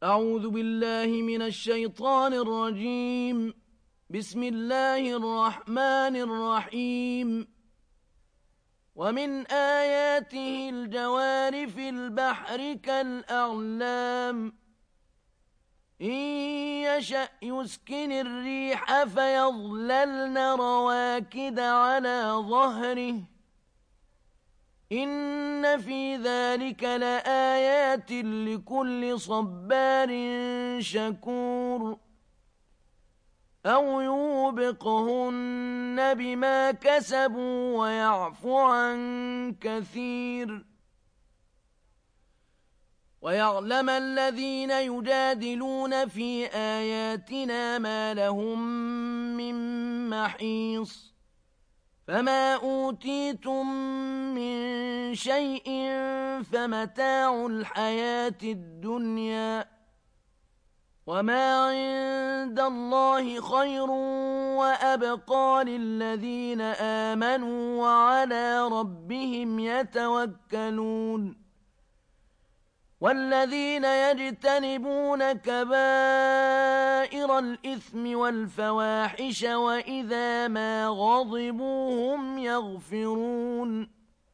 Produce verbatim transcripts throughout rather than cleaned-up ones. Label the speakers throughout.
Speaker 1: أعوذ بالله من الشيطان الرجيم. بسم الله الرحمن الرحيم. ومن آياته الجوار في البحر كالأعلام إن يشأ يسكن الريح فيظللن رواكد على ظهره إن في ذلك لآيات لكل صبار شكور أو يوبقهن بما كسبوا ويعفو عن كثير ويعلم الذين يجادلون في آياتنا ما لهم من محيص فما أوتيتم من شيء فمتاع الحياة الدنيا وما عند الله خير وأبقى للذين آمنوا وعلى ربهم يتوكلون والذين يجتنبون كبائر الإثم والفواحش وإذا ما غضبوا هم يغفرون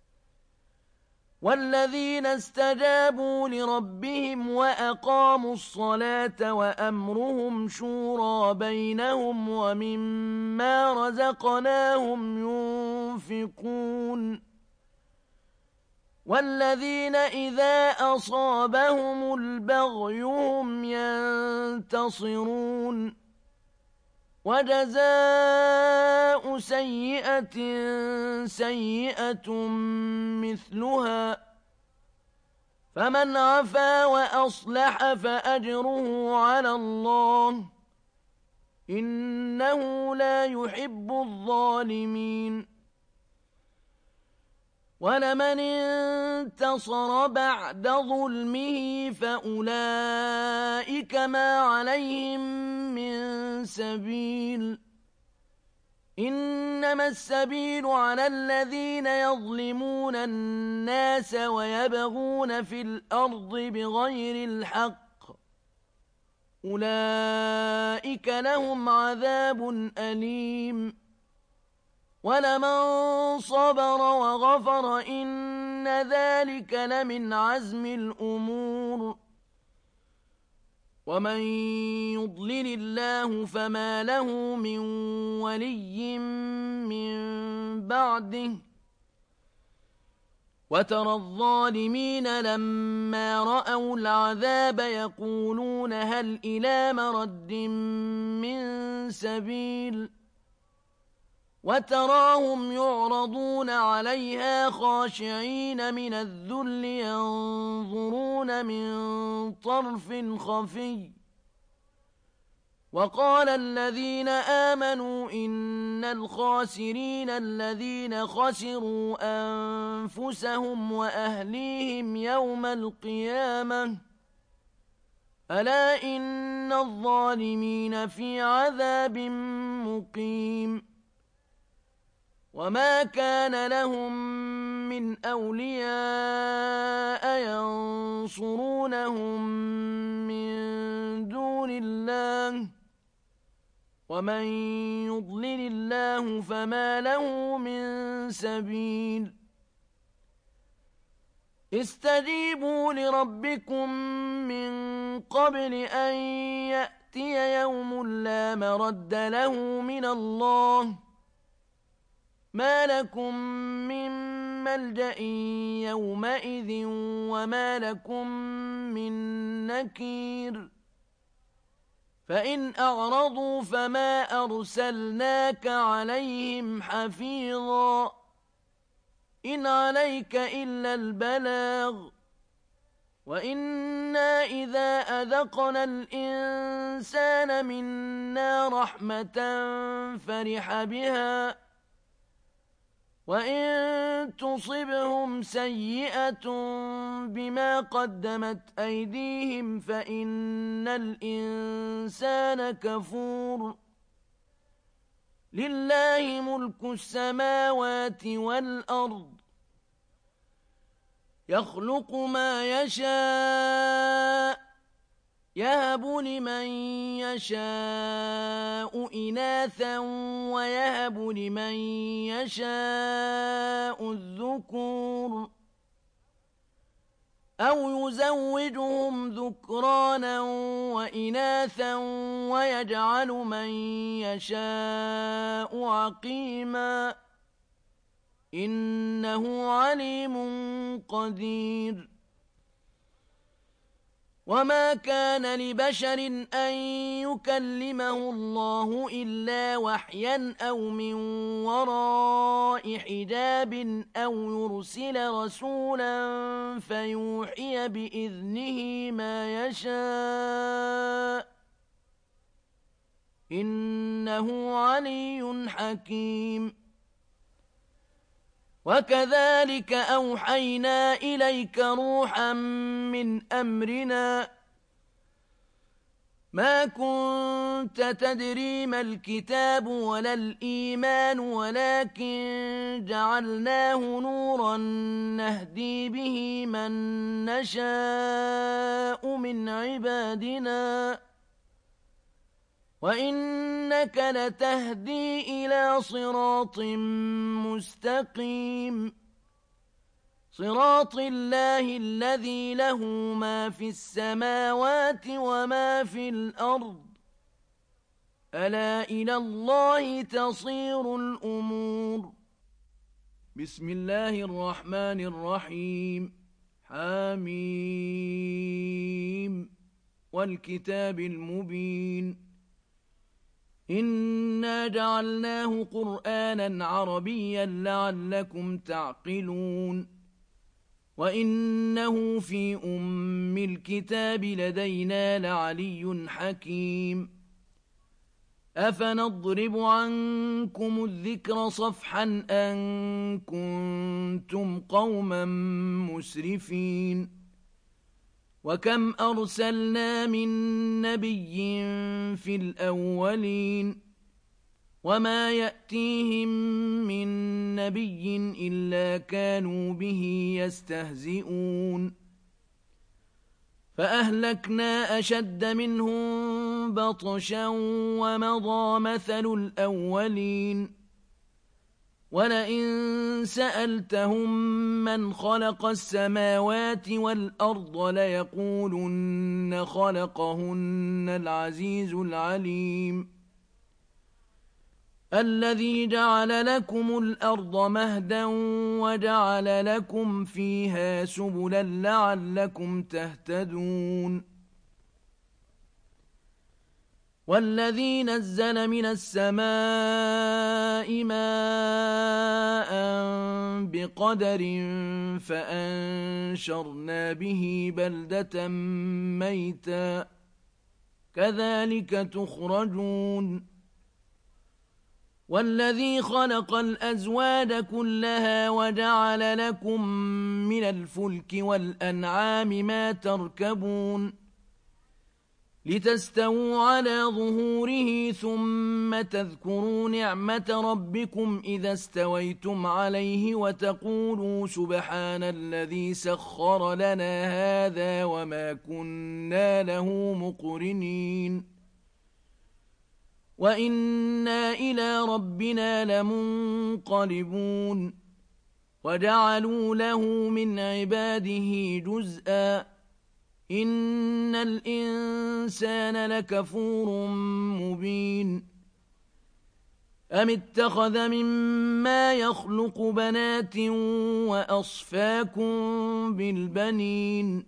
Speaker 1: والذين استجابوا لربهم وأقاموا الصلاة وأمرهم شورى بينهم ومما رزقناهم ينفقون والذين إذا أصابهم البغي هم ينتصرون وجزاء سيئة سيئة مثلها فمن عفا وأصلح فأجره على الله إنه لا يحب الظالمين ولمن انتصر بعد ظلمه فأولئك ما عليهم من سبيل إنما السبيل على الذين يظلمون الناس ويبغون في الأرض بغير الحق أولئك لهم عذاب أليم ولمن صبر وغفر إن ذلك لمن عزم الأمور ومن يضلل الله فما له من ولي من بعده وترى الظالمين لما رأوا العذاب يقولون هل إلى مرد من سبيل وتراهم يعرضون عليها خاشعين من الذل ينظرون من طرف خفي وقال الذين آمنوا إن الخاسرين الذين خسروا أنفسهم وأهليهم يوم القيامة ألا إن الظالمين في عذاب مقيم وما كان لهم من أولياء ينصرونهم من دون الله ومن يضلل الله فما له من سبيل استجيبوا لربكم من قبل أن يأتي يوم لا مرد له من الله ما لكم من ملجأ يومئذ وما لكم من نكير فإن أعرضوا فما أرسلناك عليهم حفيظا إن عليك إلا البلاغ وإنا إذا أذقنا الإنسان منا رحمة فرح بها وإن تصبهم سيئة بما قدمت أيديهم فإن الإنسان كفور لله ملك السماوات والأرض يخلق ما يشاء يهب لمن يشاء إناثا ويهب لمن يشاء الذكور أو يزوجهم ذكرانا وإناثا ويجعل من يشاء عقيما إنه عليم قدير. وما كان لبشر أن يكلمه الله إلا وحيا أو من وراء حجاب أو يرسل رسولا فيوحي بإذنه ما يشاء إنه علي حكيم. وكذلك أوحينا إليك روحا من أمرنا ما كنت تدري ما الكتاب ولا الإيمان ولكن جعلناه نورا نهدي به من نشاء من عبادنا وإنك لتهدي إلى صراط مستقيم صراط الله الذي له ما في السماوات وما في الأرض ألا إلى الله تصير الأمور. بسم الله الرحمن الرحيم. حميم والكتاب المبين إنا جعلناه قرآنا عربيا لعلكم تعقلون وإنه في أم الكتاب لدينا لعلي حكيم. أفنضرب عنكم الذكر صفحا أن كنتم قوما مسرفين وكم أرسلنا من نبي في الأولين وما يأتيهم من نبي إلا كانوا به يستهزئون فأهلكنا أشد منهم بطشا ومضى مثل الأولين ولئن سألتهم من خلق السماوات والأرض ليقولن خلقهن العزيز العليم الذي جعل لكم الأرض مهدا وجعل لكم فيها سبلا لعلكم تهتدون والذي نزل من السماء ماء بقدر فأنشرنا به بلدة ميتا كذلك تخرجون والذي خلق الأزواج كلها وجعل لكم من الفلك والأنعام ما تركبون لتستووا على ظهوره ثم تذكروا نعمة ربكم إذا استويتم عليه وتقولوا سبحان الذي سخر لنا هذا وما كنا له مقرنين وإنا إلى ربنا لمنقلبون وجعلوا له من عباده جزءا إن الإنسان لكفور مبين أم اتخذ مما يخلق بنات وأصفاكم بالبنين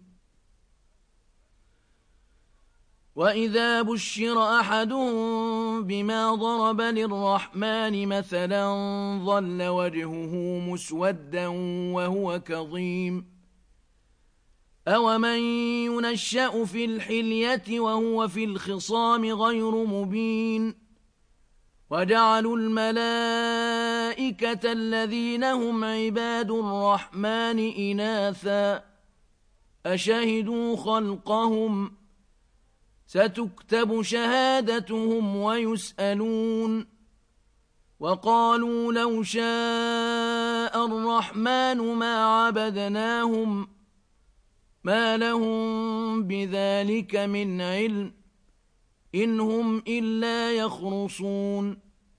Speaker 1: وإذا بشر أحدهم بما ضرب للرحمن مثلا ظل وجهه مسودا وهو كظيم أومن ينشأ في الحلية وهو في الخصام غير مبين وجعلوا الملائكة الذين هم عباد الرحمن إناثا أشهدوا خلقهم ستكتب شهادتهم ويسألون وقالوا لو شاء الرحمن ما عبدناهم ما لهم بذلك من علم إن هم إلا يخرصون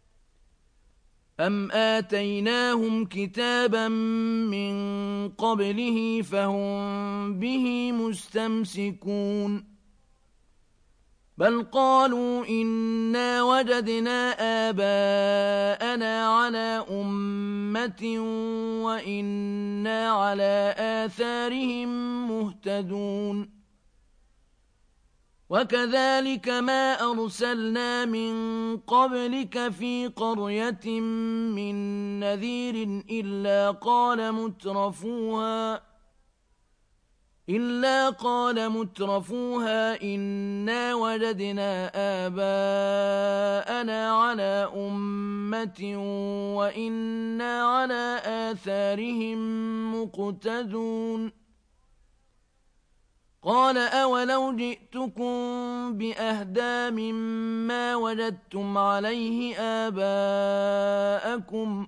Speaker 1: أم آتيناهم كتابا من قبله فهم به مستمسكون بل قالوا إنا وجدنا آباءنا على أمة وإنا على آثارهم مهتدون وكذلك ما أرسلنا من قبلك في قرية من نذير إلا قال مترفوها إلا قال مترفوها إنا وجدنا آباءنا على أمة وإنا على آثارهم مقتدون قال أولو جئتكم بأهدى مما وجدتم عليه آباءكم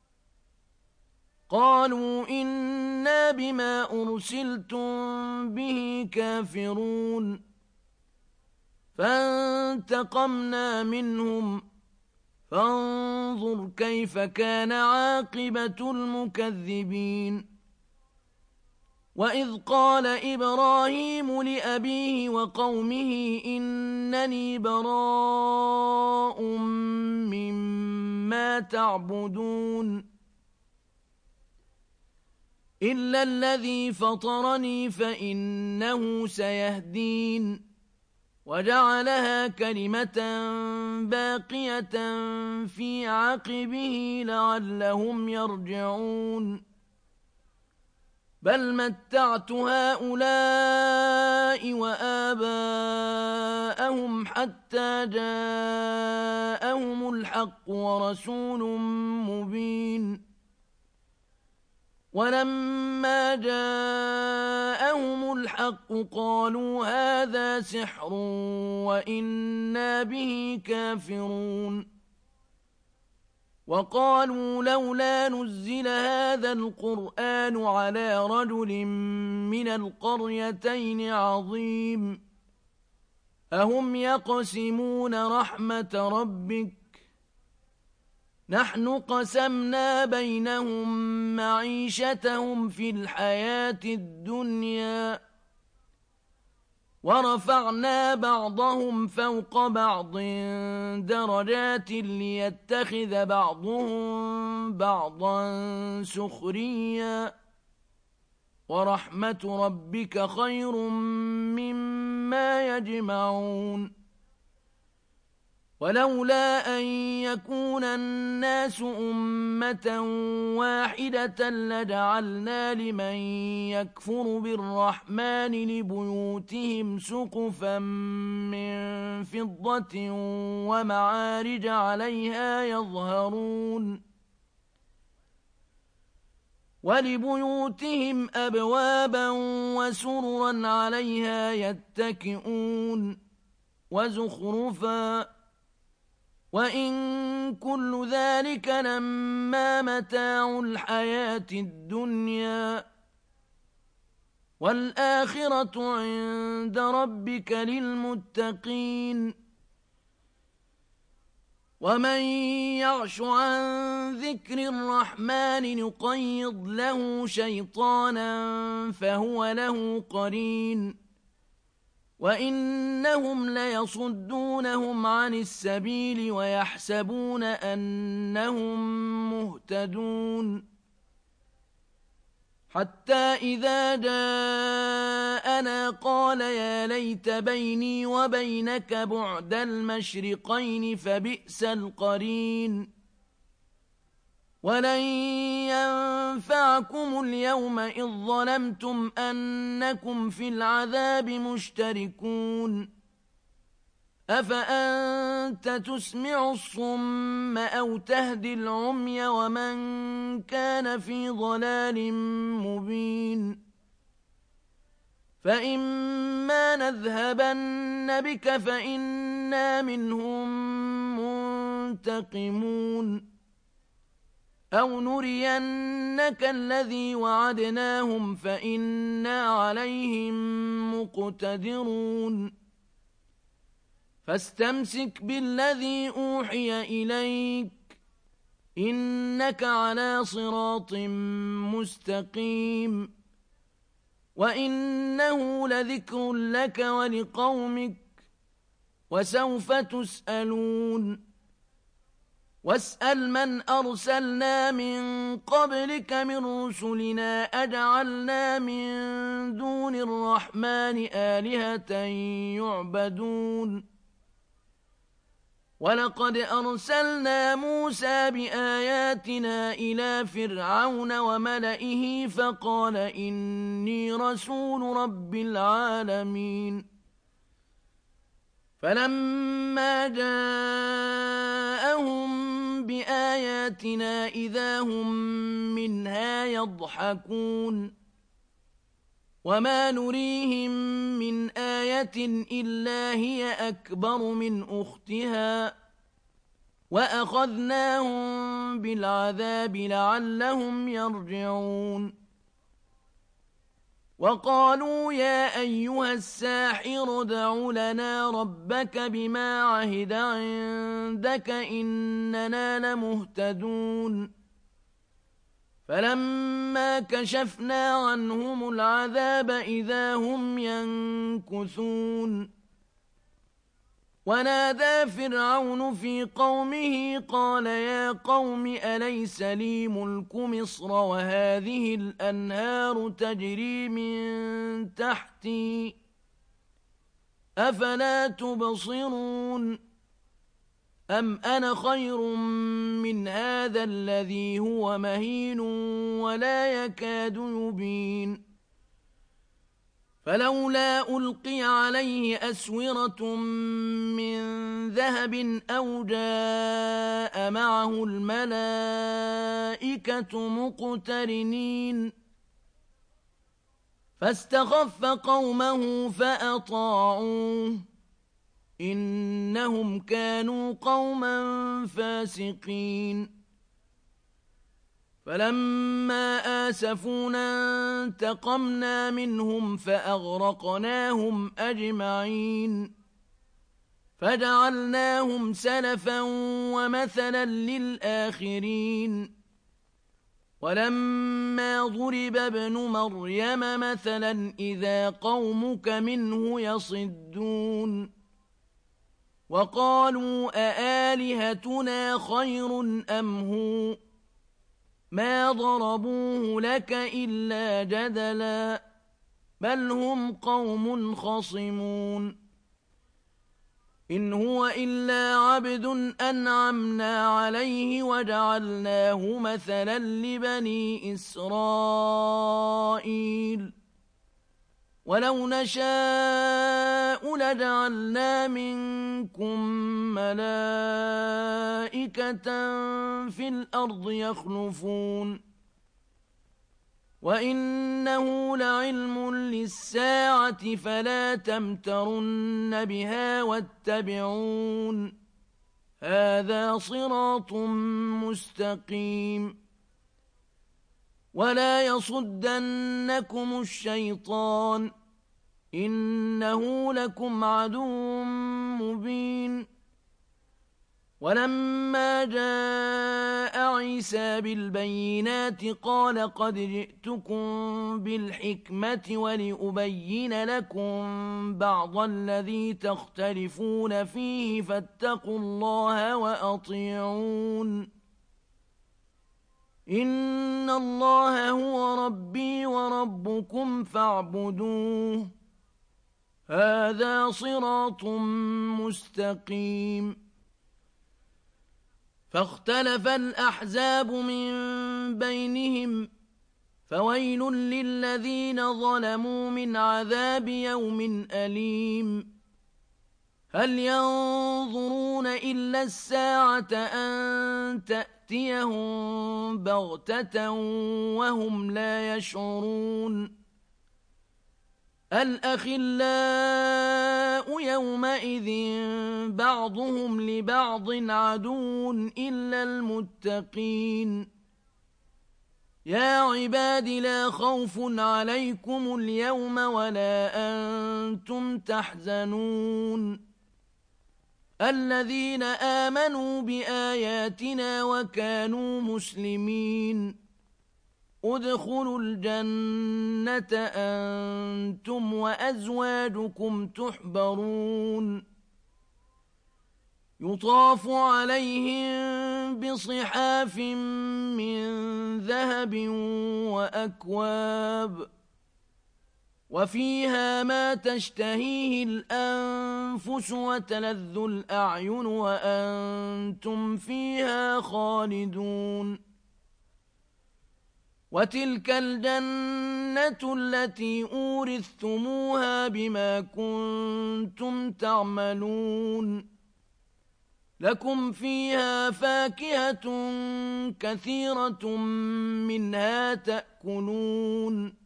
Speaker 1: قالوا إنا بما أرسلتم به كافرون فانتقمنا منهم فانظر كيف كان عاقبة المكذبين وإذ قال إبراهيم لأبيه وقومه إنني براء مما تعبدون إلا الذي فطرني فإنه سيهدين وجعلها كلمة باقية في عقبه لعلهم يرجعون بل متعت هؤلاء وآباءهم حتى جاءهم الحق ورسول مبين ولما جاءهم الحق قالوا هذا سحر وإنا به كافرون وقالوا لولا نزل هذا القرآن على رجل من القريتين عظيم أهم يقسمون رحمة ربك نحن قسمنا بينهم معيشتهم في الحياة الدنيا ورفعنا بعضهم فوق بعض درجات ليتخذ بعضهم بعضا سخريا ورحمة ربك خير مما يجمعون ولولا أن يكون الناس أمة واحدة لجعلنا لمن يكفر بالرحمن لبيوتهم سقفا من فضة ومعارج عليها يظهرون ولبيوتهم أبوابا وسررا عليها يتكئون وزخرفا وإن كل ذلك لما متاع الحياة الدنيا والآخرة عند ربك للمتقين ومن يعش عن ذكر الرحمن نقيض له شيطانا فهو له قرين وإنهم ليصدونهم عن السبيل ويحسبون أنهم مهتدون حتى إذا جاءنا قال يا ليت بيني وبينك بعد المشرقين فبئس القرين ولن ينفعكم اليوم إذ ظلمتم أنكم في العذاب مشتركون أفأنت تسمع الصم أو تهدي العمي ومن كان في ضلال مبين فإما نذهبن بك فإنا منهم منتقمون أو نرينك الذي وعدناهم فإنا عليهم مقتدرون فاستمسك بالذي أوحي إليك إنك على صراط مستقيم وإنه لذكر لك ولقومك وسوف تسألون واسأل من أرسلنا من قبلك من رسلنا أجعلنا من دون الرحمن آلهة يعبدون ولقد أرسلنا موسى بآياتنا إلى فرعون وملئه فقال إني رسول رب العالمين فلما جاءهم بآياتنا إذا هم منها يضحكون وما نريهم من آية إلا هي أكبر من أختها وأخذناهم بالعذاب لعلهم يرجعون وقالوا يا أيها الساحر ادع لنا ربك بما عهد عندك إننا لمهتدون فلما كشفنا عنهم العذاب إذا هم ينكثون ونادى فرعون في قومه قال يا قوم أليس لي ملك مصر وهذه الأنهار تجري من تحتي أفلا تبصرون أم أنا خير من هذا الذي هو مهين ولا يكاد يبين فلولا ألقي عليه أسورة من ذهب أو جاء معه الملائكة مقترنين فاستخف قومه فأطاعوه إنهم كانوا قوما فاسقين فلما آسفونا انتقمنا منهم فأغرقناهم أجمعين فجعلناهم سلفا ومثلا للآخرين ولما ضرب ابن مريم مثلا إذا قومك منه يصدون وقالوا أآلهتنا خير أم هو ما ضربوه لك إلا جدلا بل هم قوم خصمون إن هو إلا عبد أنعمنا عليه وجعلناه مثلا لبني إسرائيل ولو نشاء لجعلنا منكم ملائكة في الأرض يخلفون وإنه لعلم للساعة فلا تمترن بها واتبعون هذا صراط مستقيم ولا يصدنكم الشيطان إنه لكم عدو مبين ولما جاء عيسى بالبينات قال قد جئتكم بالحكمة ولأبين لكم بعض الذي تختلفون فيه فاتقوا الله وأطيعون إن الله هو ربي وربكم فاعبدوه هذا صراط مستقيم فاختلف الأحزاب من بينهم فويل للذين ظلموا من عذاب يوم أليم هل ينظرون إلا الساعة أن تأتيهم بغتة وهم لا يشعرون الأخلاء يومئذ بعضهم لبعض عدو إلا المتقين يا عباد لا خوف عليكم اليوم ولا أنتم تحزنون الذين آمنوا بآياتنا وكانوا مسلمين ادخلوا الجنة أنتم وأزواجكم تحبرون يطاف عليهم بصحاف من ذهب وأكواب وفيها ما تشتهيه الأنفس وتلذ الأعين وأنتم فيها خالدون وتلك الجنة التي أورثتموها بما كنتم تعملون لكم فيها فاكهة كثيرة منها تأكلون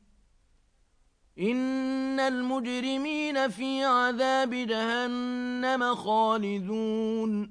Speaker 1: إن المجرمين في عذاب جهنم خالدون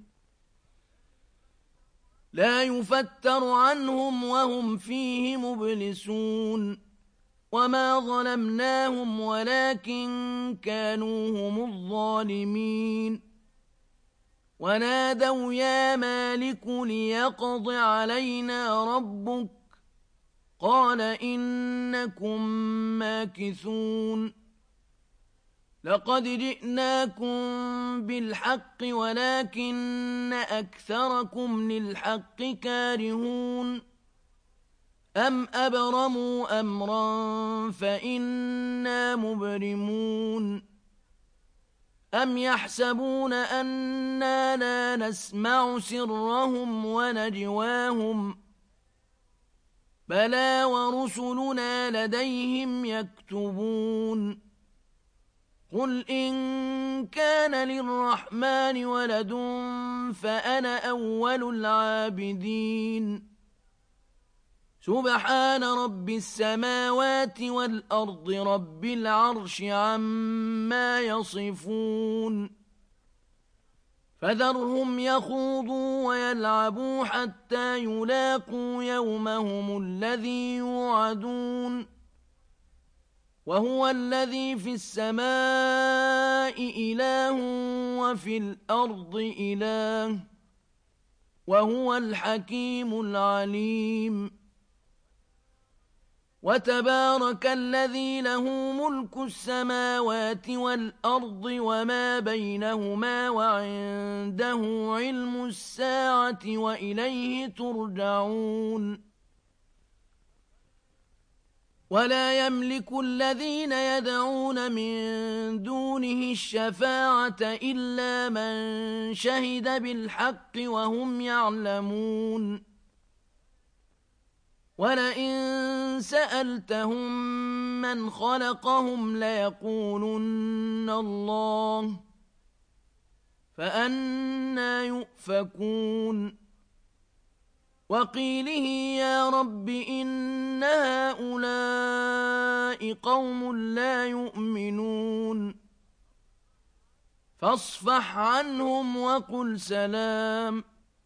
Speaker 1: لا يفتر عنهم وهم فيه مبلسون وما ظلمناهم ولكن كانوا هم الظالمين ونادوا يا مالك ليقض علينا ربك قال إنكم ماكثون لقد جئناكم بالحق ولكن أكثركم للحق كارهون أم أبرموا أمرا فإنا مبرمون أم يحسبون أنا لا نسمع سرهم ونجواهم بلى ورسلنا لديهم يكتبون قل إن كان للرحمن ولد فأنا أول العابدين سبحان رب السماوات والأرض رب العرش عما يصفون فذرهم يخوضوا ويلعبوا حتى يلاقوا يومهم الذي يوعدون وهو الذي في السماء إله وفي الأرض إله وهو الحكيم العليم وتبارك الذي له ملك السماوات والأرض وما بينهما وعنده علم الساعة وإليه ترجعون ولا يملك الذين يدعون من دونه الشفاعة إلا من شهد بالحق وهم يعلمون ولئن سألتهم من خلقهم ليقولن الله فأنى يؤفكون وقيله يا رب إن هؤلاء قوم لا يؤمنون فاصفح عنهم وقل سلام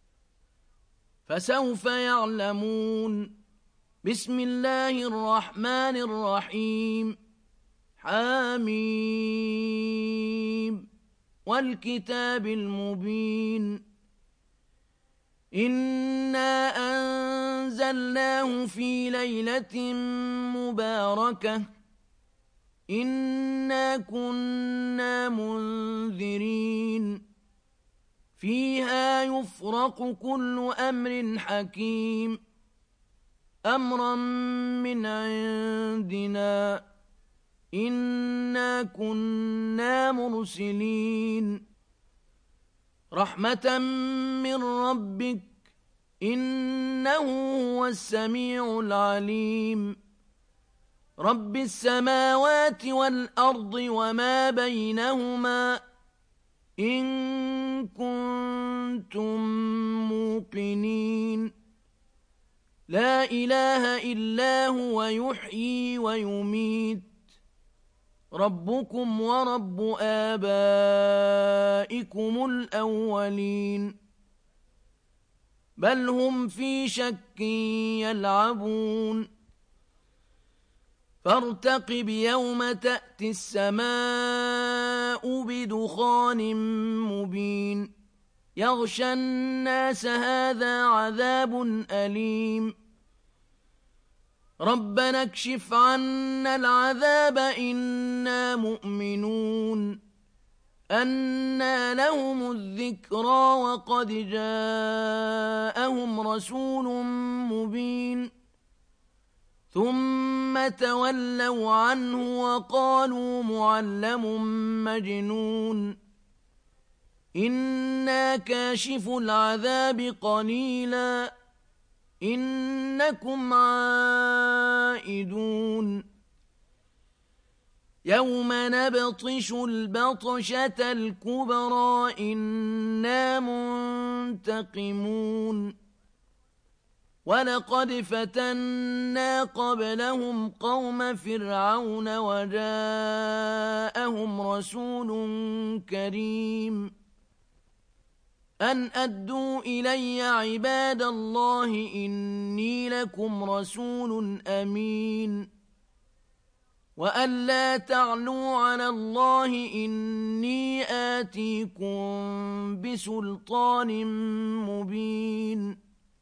Speaker 1: فسوف يعلمون بسم الله الرحمن الرحيم حميم والكتاب المبين إنا أنزلناه في ليلة مباركة إنا كنا منذرين فيها يفرق كل أمر حكيم أمرا من عندنا إنا كنا مرسلين رحمة من ربك إنه هو السميع العليم رب السماوات والأرض وما بينهما إن كنتم موقنين لا إله إلا هو يحيي ويميت ربكم ورب آبائكم الأولين بل هم في شك يلعبون فارتقب يوم تأتي السماء بدخان مبين يغشى الناس هذا عذاب أليم ربنا اكشف عنا العذاب إنا مؤمنون أنى لهم الذكرى وقد جاءهم رسول مبين ثم تولوا عنه وقالوا معلم مجنون إنا كاشف العذاب قليلا إنكم عائدون يوم نبطش البطشة الكبرى إنا منتقمون ولقد فتنا قبلهم قوم فرعون وجاءهم رسول كريم أن أدوا إلي عباد الله إني لكم رسول أمين وأن لا تعلوا على الله إني آتيكم بسلطان مبين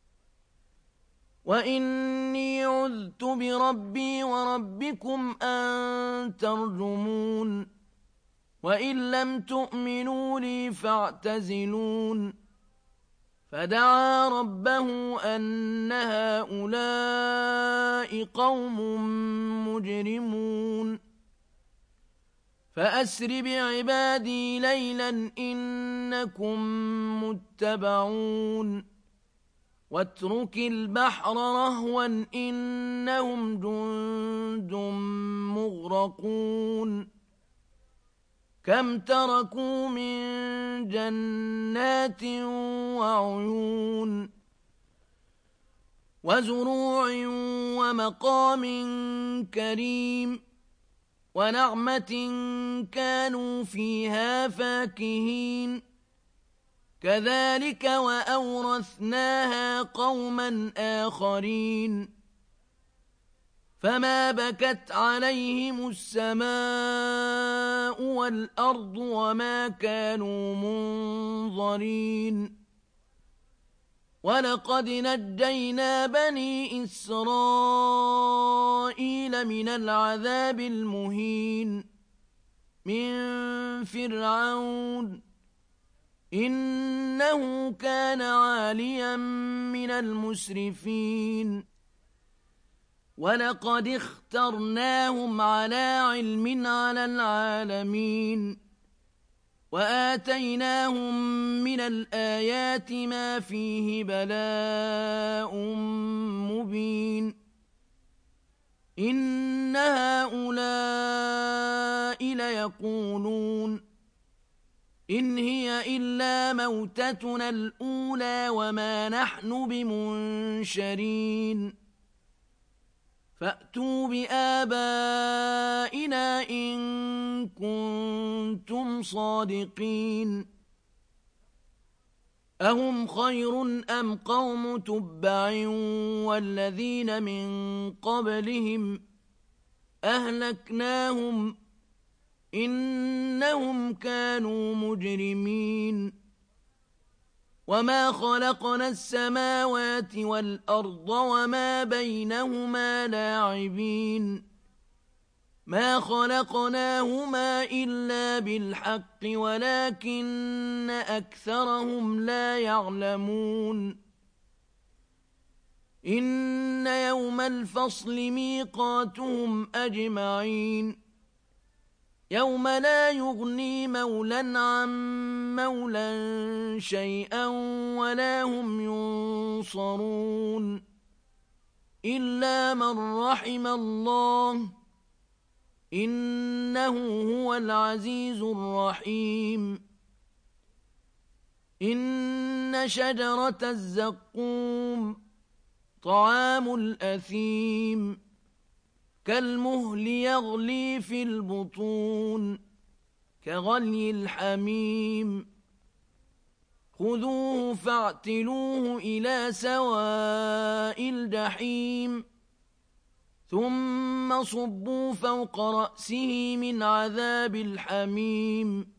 Speaker 1: وإني عذت بربي وربكم أن ترجمون وإن لم تؤمنوا لي فاعتزلون فدعا ربه أن هؤلاء قوم مجرمون فأسر بعبادي ليلا إنكم متبعون واترك البحر رهوا إنهم جند مغرقون كم تركوا من جنات وعيون وزروع ومقام كريم ونعمة كانوا فيها فاكهين كذلك وأورثناها قوما آخرين فما بكت عليهم السماء والأرض وما كانوا منظرين ولقد نجينا بني إسرائيل من العذاب المهين من فرعون إنه كان عاليا من المسرفين ولقد اخترناهم على علم على العالمين وآتيناهم من الآيات ما فيه بلاء مبين إن هؤلاء ليقولون إن هي إلا موتتنا الأولى وما نحن بمنشرين فأتوا بآبائنا إن كنتم صادقين أهم خير أم قوم تبع والذين من قبلهم أهلكناهم إنهم كانوا مجرمين وما خلقنا السماوات والأرض وما بينهما لاعبين ما خلقناهما إلا بالحق ولكن أكثرهم لا يعلمون إن يوم الفصل ميقاتهم أجمعين يوم لا يغني مولى عن مولى شيئا ولا هم ينصرون إلا من رحم الله إنه هو العزيز الرحيم إن شجرة الزقوم طعام الأثيم كالمهل يغلي في البطون كغلي الحميم خذوه فاعتلوه إلى سواء الجحيم ثم صبوا فوق رأسه من عذاب الحميم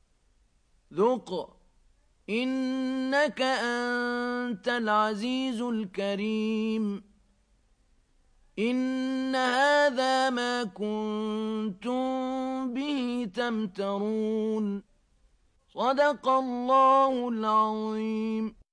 Speaker 1: ذق إنك أنت العزيز الكريم إن هذا ما كنتم به تمترون صدق الله العظيم.